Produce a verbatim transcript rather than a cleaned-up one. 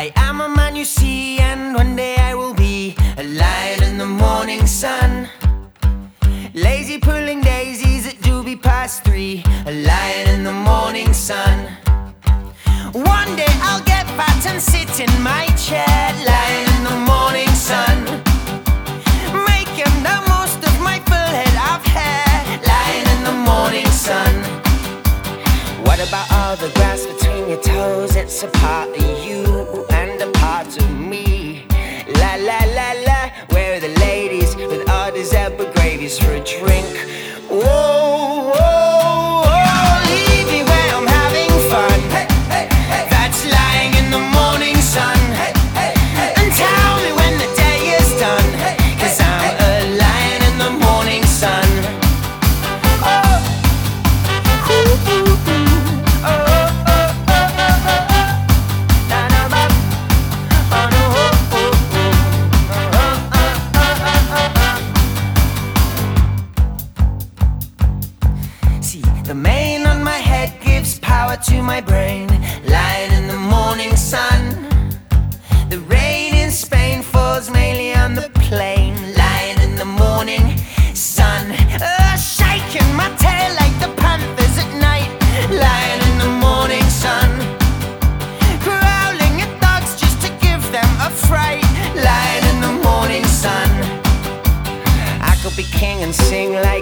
I am a man you see, and one day I will be a lion in the morning sun. Lazy pulling daisies at doobie past three, a lion in the morning sun. One day I'll get fat and sit in my chair, lion in the morning sun. Making the most of my full head of hair, lion in the morning sun. What about all the grass between your toes? It's a part of you and a part of me. La la la la, where are the ladies with all these zebra gravies for a drink? Whoa, whoa, whoa, leave me where I'm having fun. Hey, hey, hey. That's lying in the morning sun. Hey, hey, hey. And tell me when the day is done, hey, cause I'm a lion in the morning sun. Oh, ooh, ooh, ooh. Oh, oh, oh, oh, oh, oh. Na, na, ba. Oh, no, oh, oh, oh. Oh, oh, oh, oh, oh. See, the mane on my head gives power to my brain, lying in the morning sun. The rain in Spain falls mainly on the plain, lying in the morning sun. Uh, shaking my tail like the panthers at night, lying in the morning sun. Growling at dogs just to give them a fright, lying in the morning sun. I could be king and sing like